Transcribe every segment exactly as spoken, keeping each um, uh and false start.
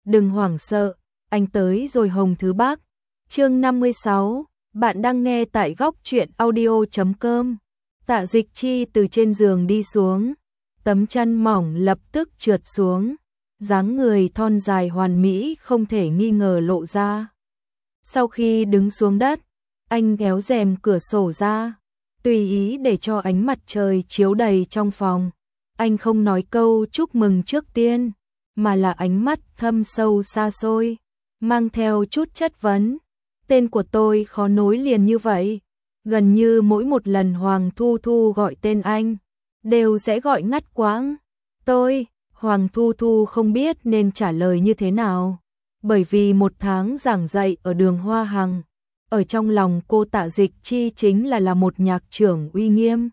đừng hoảng sợ, anh tới rồi Hồng Thứ Bác. Chương năm mươi sáu, bạn đang nghe tại góc truyện audio chấm com. Tạ Dịch Chi từ trên giường đi xuống, tấm chăn mỏng lập tức trượt xuống, dáng người thon dài hoàn mỹ không thể nghi ngờ lộ ra. Sau khi đứng xuống đất, anh kéo rèm cửa sổ ra, tùy ý để cho ánh mặt trời chiếu đầy trong phòng. Anh không nói câu chúc mừng trước tiên, mà là ánh mắt thâm sâu xa xôi, mang theo chút chất vấn. Tên của tôi khó nối liền như vậy. Gần như mỗi một lần Hoàng Thu Thu gọi tên anh, đều sẽ gọi ngắt quãng. Tôi, Hoàng Thu Thu không biết nên trả lời như thế nào. Bởi vì một tháng giảng dạy ở đường Hoa Hằng, ở trong lòng cô Tạ Dịch Chi chính là là một nhạc trưởng uy nghiêm.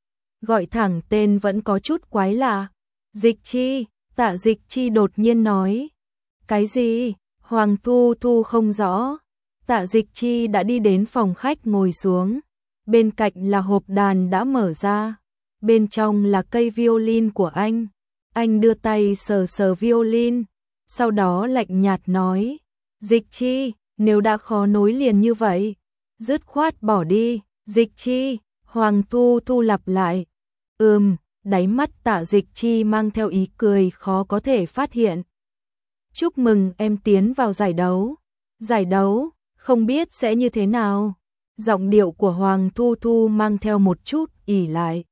Gọi thẳng tên vẫn có chút quái lạ. Dịch Chi, Tạ Dịch Chi đột nhiên nói. Cái gì? Hoàng Thu Thu không rõ. Tạ Dịch Chi đã đi đến phòng khách ngồi xuống. Bên cạnh là hộp đàn đã mở ra. Bên trong là cây violin của anh. Anh đưa tay sờ sờ violin. Sau đó lạnh nhạt nói. Dịch Chi, nếu đã khó nối liền như vậy, dứt khoát bỏ đi. Dịch Chi, Hoàng Thu Thu lặp lại. Ừm, đáy mắt Tạ Dịch Chi mang theo ý cười khó có thể phát hiện. Chúc mừng em tiến vào giải đấu. Giải đấu, không biết sẽ như thế nào. Giọng điệu của Hoàng Thu Thu mang theo một chút ỉ lại.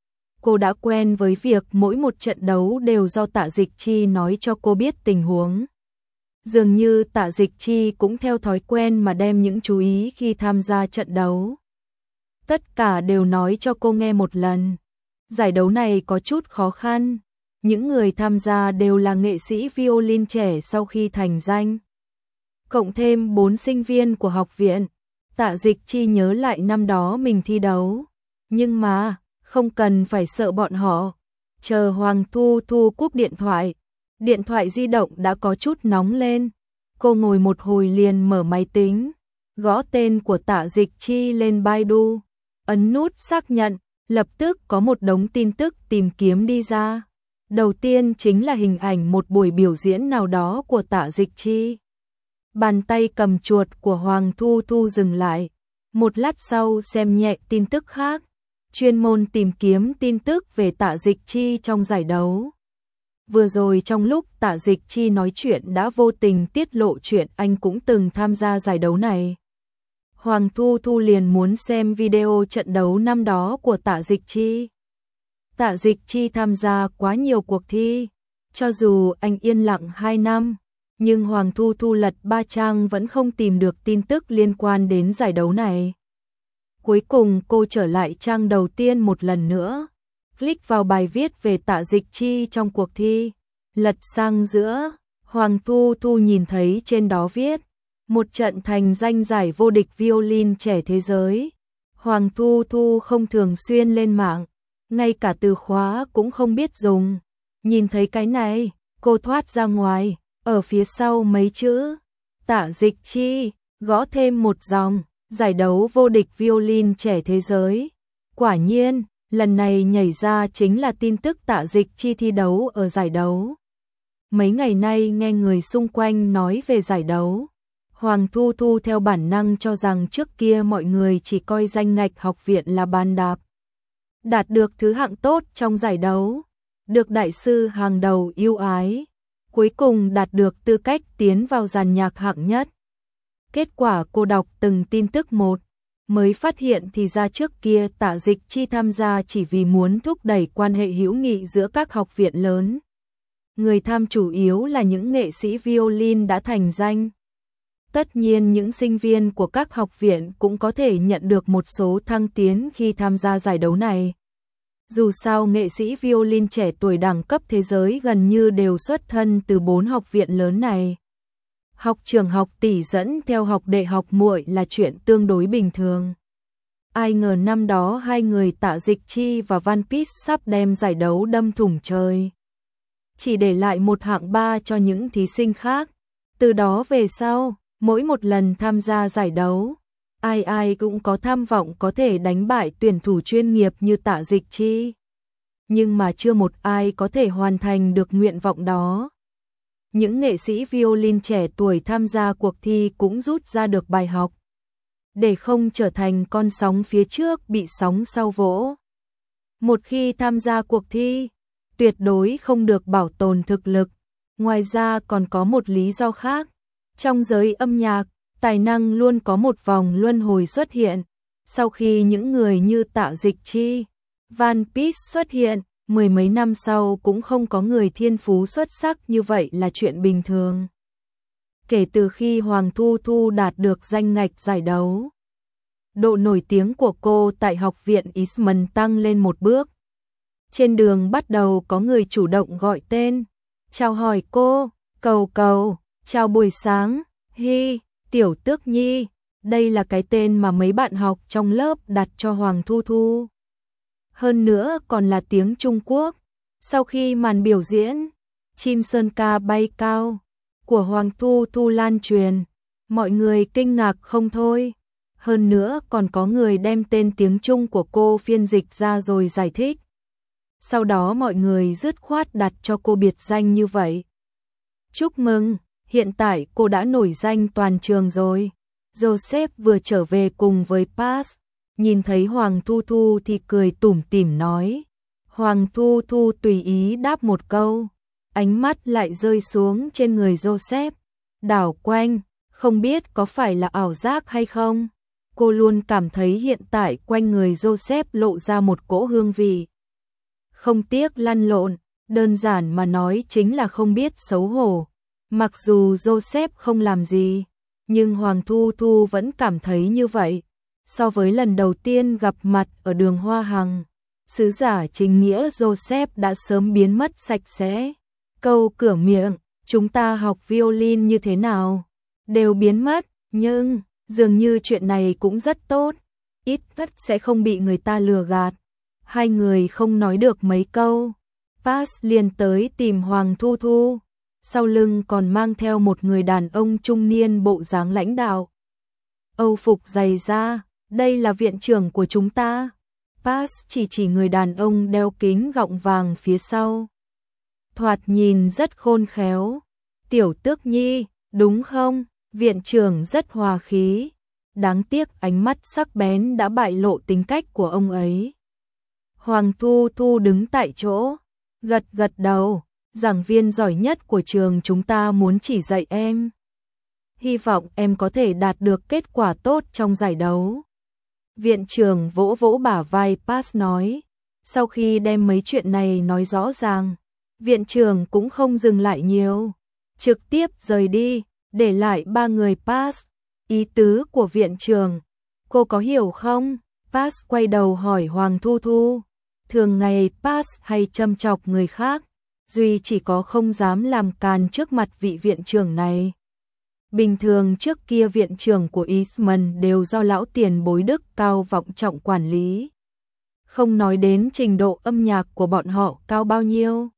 Cô đã quen với việc mỗi một trận đấu đều do Tạ Dịch Chi nói cho cô biết tình huống. Dường như Tạ Dịch Chi cũng theo thói quen mà đem những chú ý khi tham gia trận đấu. Tất cả đều nói cho cô nghe một lần. Giải đấu này có chút khó khăn. Những người tham gia đều là nghệ sĩ violin trẻ sau khi thành danh. Cộng thêm bốn sinh viên của học viện. Tạ Dịch Chi nhớ lại năm đó mình thi đấu. Nhưng mà, không cần phải sợ bọn họ. Chờ Hoàng Thu Thu cúp điện thoại. Điện thoại di động đã có chút nóng lên. Cô ngồi một hồi liền mở máy tính. Gõ tên của Tạ Dịch Chi lên Baidu. Ấn nút xác nhận. Lập tức có một đống tin tức tìm kiếm đi ra. Đầu tiên chính là hình ảnh một buổi biểu diễn nào đó của Tạ Dịch Chi. Bàn tay cầm chuột của Hoàng Thu Thu dừng lại. Một lát sau xem nhẹ tin tức khác. Chuyên môn tìm kiếm tin tức về Tạ Dịch Chi trong giải đấu. Vừa rồi trong lúc Tạ Dịch Chi nói chuyện đã vô tình tiết lộ chuyện anh cũng từng tham gia giải đấu này. Hoàng Thu Thu liền muốn xem video trận đấu năm đó của Tạ Dịch Chi. Tạ Dịch Chi tham gia quá nhiều cuộc thi. Cho dù anh yên lặng hai năm, nhưng Hoàng Thu Thu lật ba trang vẫn không tìm được tin tức liên quan đến giải đấu này. Cuối cùng cô trở lại trang đầu tiên một lần nữa. Click vào bài viết về Tạ Dịch Chi trong cuộc thi. Lật sang giữa, Hoàng Thu Thu nhìn thấy trên đó viết. Một trận thành danh giải vô địch violin trẻ thế giới. Hoàng Thu Thu không thường xuyên lên mạng, ngay cả từ khóa cũng không biết dùng. Nhìn thấy cái này, cô thoát ra ngoài, ở phía sau mấy chữ Tạ Dịch Chi, gõ thêm một dòng, giải đấu vô địch violin trẻ thế giới. Quả nhiên, lần này nhảy ra chính là tin tức Tạ Dịch Chi thi đấu ở giải đấu. Mấy ngày nay nghe người xung quanh nói về giải đấu. Hoàng Thu Thu theo bản năng cho rằng trước kia mọi người chỉ coi danh ngạch học viện là bàn đạp. Đạt được thứ hạng tốt trong giải đấu, được đại sư hàng đầu yêu ái, cuối cùng đạt được tư cách tiến vào dàn nhạc hạng nhất. Kết quả cô đọc từng tin tức một, mới phát hiện thì ra trước kia Tạ Dịch Chi tham gia chỉ vì muốn thúc đẩy quan hệ hữu nghị giữa các học viện lớn. Người tham chủ yếu là những nghệ sĩ violin đã thành danh. Tất nhiên những sinh viên của các học viện cũng có thể nhận được một số thăng tiến khi tham gia giải đấu này. Dù sao nghệ sĩ violin trẻ tuổi đẳng cấp thế giới gần như đều xuất thân từ bốn học viện lớn này. Học trưởng học tỷ dẫn theo học đệ học muội là chuyện tương đối bình thường. Ai ngờ năm đó hai người Tạ Dịch Chi và One Piece sắp đem giải đấu đâm thủng trời. Chỉ để lại một hạng ba cho những thí sinh khác. Từ đó về sau, mỗi một lần tham gia giải đấu, ai ai cũng có tham vọng có thể đánh bại tuyển thủ chuyên nghiệp như Tạ Dịch Chi. Nhưng mà chưa một ai có thể hoàn thành được nguyện vọng đó. những nghệ sĩ violin trẻ tuổi tham gia cuộc thi cũng rút ra được bài học. Để không trở thành con sóng phía trước bị sóng sau vỗ. Một khi tham gia cuộc thi, tuyệt đối không được bảo tồn thực lực. Ngoài ra còn có một lý do khác. Trong giới âm nhạc, tài năng luôn có một vòng luân hồi xuất hiện. Sau khi những người như Tạ Dịch Chi, Van Peet xuất hiện, mười mấy năm sau cũng không có người thiên phú xuất sắc như vậy là chuyện bình thường. Kể từ khi Hoàng Thu Thu đạt được danh ngạch giải đấu, độ nổi tiếng của cô tại học viện Eastman tăng lên một bước. Trên đường bắt đầu có người chủ động gọi tên, chào hỏi cô, Cầu Cầu, chào buổi sáng, Hi, Tiểu Tước Nhi. Đây là cái tên mà mấy bạn học trong lớp đặt cho Hoàng Thu Thu. Hơn nữa còn là tiếng Trung Quốc. Sau khi màn biểu diễn Chim Sơn Ca Bay Cao của Hoàng Thu Thu lan truyền, mọi người kinh ngạc không thôi. Hơn nữa còn có người đem tên tiếng Trung của cô phiên dịch ra rồi giải thích. Sau đó mọi người dứt khoát đặt cho cô biệt danh như vậy. Chúc mừng, hiện tại cô đã nổi danh toàn trường rồi. Joseph vừa trở về cùng với Pass, nhìn thấy Hoàng Thu Thu thì cười tủm tỉm nói. Hoàng Thu Thu tùy ý đáp một câu, ánh mắt lại rơi xuống trên người Joseph, đảo quanh, không biết có phải là ảo giác hay không. Cô luôn cảm thấy hiện tại quanh người Joseph lộ ra một cỗ hương vị. Không tiếc lăn lộn, đơn giản mà nói chính là không biết xấu hổ. Mặc dù Joseph không làm gì, nhưng Hoàng Thu Thu vẫn cảm thấy như vậy. So với lần đầu tiên gặp mặt ở đường Hoa Hằng, sứ giả chính nghĩa Joseph đã sớm biến mất sạch sẽ. Câu cửa miệng, chúng ta học violin như thế nào, đều biến mất, nhưng dường như chuyện này cũng rất tốt, ít nhất sẽ không bị người ta lừa gạt. Hai người không nói được mấy câu, Pass liền tới tìm Hoàng Thu Thu, sau lưng còn mang theo một người đàn ông trung niên bộ dáng lãnh đạo. Âu phục dày da, đây là viện trưởng của chúng ta. Pass chỉ chỉ người đàn ông đeo kính gọng vàng phía sau. Thoạt nhìn rất khôn khéo. Tiểu Tước Nhi, đúng không? Viện trưởng rất hòa khí. Đáng tiếc ánh mắt sắc bén đã bại lộ tính cách của ông ấy. Hoàng Thu Thu đứng tại chỗ, gật gật đầu. Giảng viên giỏi nhất của trường chúng ta muốn chỉ dạy em. Hy vọng em có thể đạt được kết quả tốt trong giải đấu. Viện trưởng vỗ vỗ bả vai Pass nói. Sau khi đem mấy chuyện này nói rõ ràng, viện trưởng cũng không dừng lại nhiều, trực tiếp rời đi, để lại ba người Pass. Ý tứ của viện trưởng, cô có hiểu không? Pass quay đầu hỏi Hoàng Thu Thu. Thường ngày Pass hay châm chọc người khác, duy chỉ có không dám làm càn trước mặt vị viện trưởng này. Bình thường trước kia viện trưởng của Eastman đều do lão tiền bối đức cao vọng trọng quản lý. Không nói đến trình độ âm nhạc của bọn họ cao bao nhiêu.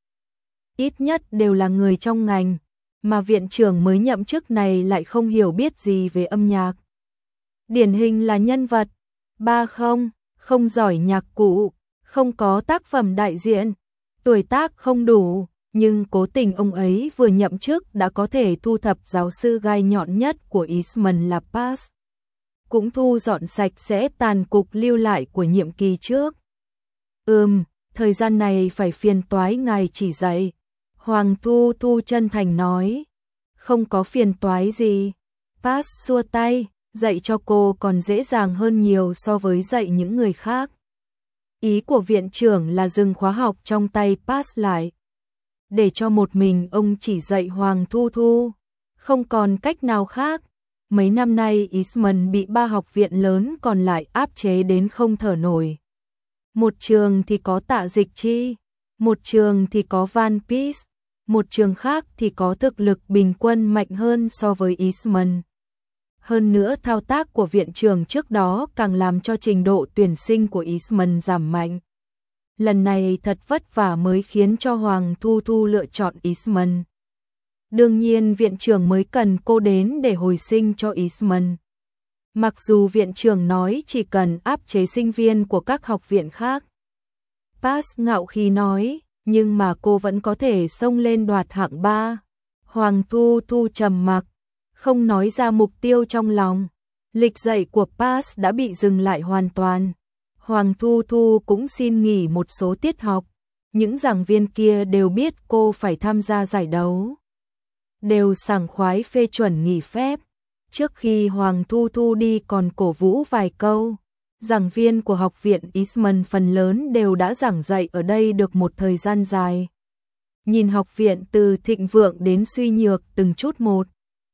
Ít nhất đều là người trong ngành, mà viện trưởng mới nhậm chức này lại không hiểu biết gì về âm nhạc. Điển hình là nhân vật, ba không, không giỏi nhạc cụ, không có tác phẩm đại diện, tuổi tác không đủ. Nhưng cố tình ông ấy vừa nhậm chức đã có thể thu thập giáo sư gai nhọn nhất của Eastman là Pass. Cũng thu dọn sạch sẽ tàn cục lưu lại của nhiệm kỳ trước. Ừm, thời gian này phải phiền toái ngài chỉ dạy. Hoàng Thu Thu chân thành nói. Không có phiền toái gì. Pass xua tay, dạy cho cô còn dễ dàng hơn nhiều so với dạy những người khác. Ý của viện trưởng là dừng khóa học trong tay Pass lại, để cho một mình ông chỉ dạy Hoàng Thu Thu. Không còn cách nào khác. Mấy năm nay Eastman bị ba học viện lớn còn lại áp chế đến không thở nổi. Một trường thì có Tạ Dịch Chi, một trường thì có Van Peet, một trường khác thì có thực lực bình quân mạnh hơn so với Eastman. Hơn nữa thao tác của viện trưởng trước đó càng làm cho trình độ tuyển sinh của Eastman giảm mạnh. Lần này thật vất vả mới khiến cho Hoàng Thu Thu lựa chọn Eastman. Đương nhiên viện trưởng mới cần cô đến để hồi sinh cho Eastman. Mặc dù viện trưởng nói chỉ cần áp chế sinh viên của các học viện khác. Pass ngạo khí nói, nhưng mà cô vẫn có thể xông lên đoạt hạng ba. Hoàng Thu Thu trầm mặc, không nói ra mục tiêu trong lòng. Lịch dạy của Pass đã bị dừng lại hoàn toàn. Hoàng Thu Thu cũng xin nghỉ một số tiết học. Những giảng viên kia đều biết cô phải tham gia giải đấu, đều sảng khoái phê chuẩn nghỉ phép. Trước khi Hoàng Thu Thu đi còn cổ vũ vài câu. Giảng viên của học viện Eastman phần lớn đều đã giảng dạy ở đây được một thời gian dài. Nhìn học viện từ thịnh vượng đến suy nhược từng chút một,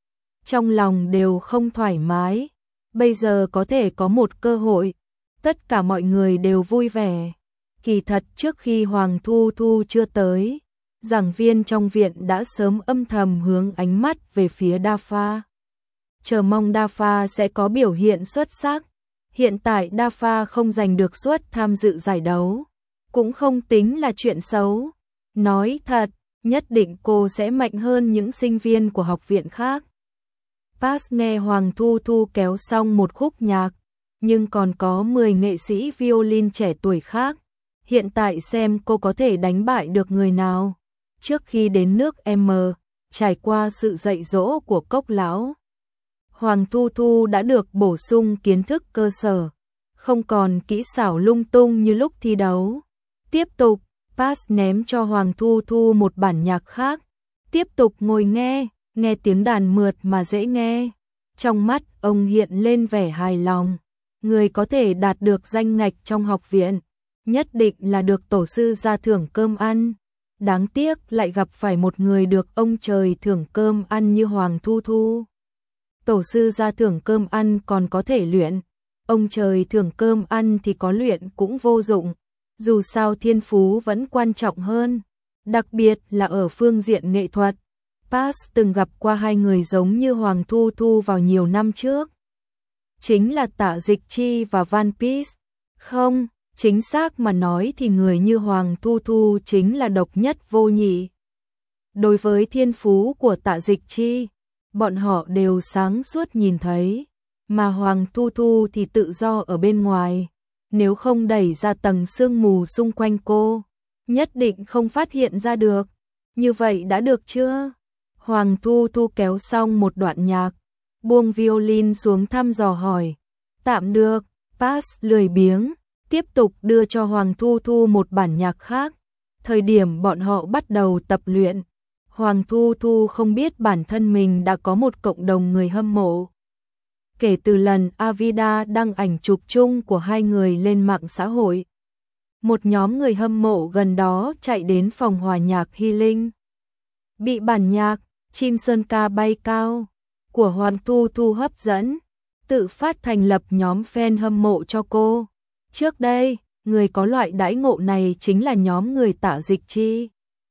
trong lòng đều không thoải mái. Bây giờ có thể có một cơ hội, tất cả mọi người đều vui vẻ. Kỳ thật trước khi Hoàng Thu Thu chưa tới, giảng viên trong viện đã sớm âm thầm hướng ánh mắt về phía Đa Pha, chờ mong Đa Pha sẽ có biểu hiện xuất sắc. Hiện tại Đa Pha không giành được suất tham dự giải đấu, cũng không tính là chuyện xấu. Nói thật, nhất định cô sẽ mạnh hơn những sinh viên của học viện khác. Pass nghe Hoàng Thu Thu kéo xong một khúc nhạc, nhưng còn có mười nghệ sĩ violin trẻ tuổi khác. Hiện tại xem cô có thể đánh bại được người nào. Trước khi đến nước M, trải qua sự dạy dỗ của Cốc lão, Hoàng Thu Thu đã được bổ sung kiến thức cơ sở, không còn kỹ xảo lung tung như lúc thi đấu. Tiếp tục, Pass ném cho Hoàng Thu Thu một bản nhạc khác. Tiếp tục ngồi nghe, nghe tiếng đàn mượt mà dễ nghe. Trong mắt ông hiện lên vẻ hài lòng. Người có thể đạt được danh ngạch trong học viện, nhất định là được tổ sư ra thưởng cơm ăn. Đáng tiếc lại gặp phải một người được ông trời thưởng cơm ăn như Hoàng Thu Thu. Tổ sư ra thưởng cơm ăn còn có thể luyện, ông trời thưởng cơm ăn thì có luyện cũng vô dụng. Dù sao thiên phú vẫn quan trọng hơn, đặc biệt là ở phương diện nghệ thuật. Pass từng gặp qua hai người giống như Hoàng Thu Thu vào nhiều năm trước. Chính là Tạ Dịch Chi và Van Peace. Không, chính xác mà nói thì người như Hoàng Thu Thu chính là độc nhất vô nhị. Đối với thiên phú của Tạ Dịch Chi, bọn họ đều sáng suốt nhìn thấy, mà Hoàng Thu Thu thì tự do ở bên ngoài. Nếu không đẩy ra tầng sương mù xung quanh cô, nhất định không phát hiện ra được. Như vậy đã được chưa? Hoàng Thu Thu kéo xong một đoạn nhạc, buông violin xuống thăm dò hỏi. Tạm được. Pass lười biếng, tiếp tục đưa cho Hoàng Thu Thu một bản nhạc khác. Thời điểm bọn họ bắt đầu tập luyện, Hoàng Thu Thu không biết bản thân mình đã có một cộng đồng người hâm mộ. Kể từ lần Avida đăng ảnh chụp chung của hai người lên mạng xã hội, một nhóm người hâm mộ gần đó chạy đến phòng hòa nhạc Healing. Bị bản nhạc Chim Sơn Ca Bay Cao của Hoàng Thu Thu hấp dẫn, tự phát thành lập nhóm fan hâm mộ cho cô. Trước đây, người có loại đãi ngộ này chính là nhóm người Tạ Dịch Chi.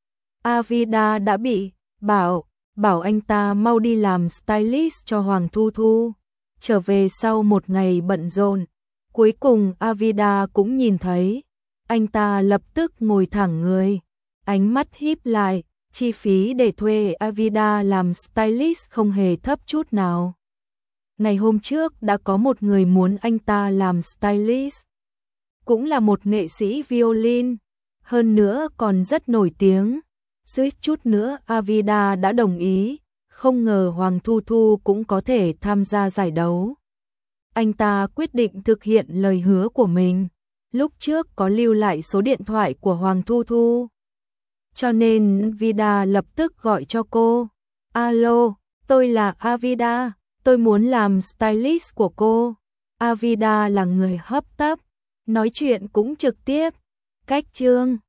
Avida đã bị bảo, bảo anh ta mau đi làm stylist cho Hoàng Thu Thu. Trở về sau một ngày bận rộn, cuối cùng Avida cũng nhìn thấy. Anh ta lập tức ngồi thẳng người, ánh mắt híp lại. Chi phí để thuê Avida làm stylist không hề thấp chút nào. Ngày hôm trước đã có một người muốn anh ta làm stylist, cũng là một nghệ sĩ violin, hơn nữa còn rất nổi tiếng. Suýt chút nữa Avida đã đồng ý, không ngờ Hoàng Thu Thu cũng có thể tham gia giải đấu. Anh ta quyết định thực hiện lời hứa của mình, lúc trước có lưu lại số điện thoại của Hoàng Thu Thu. Cho nên Avida lập tức gọi cho cô. Alo, tôi là Avida, tôi muốn làm stylist của cô. Avida là người hấp tấp, nói chuyện cũng trực tiếp. Cách chương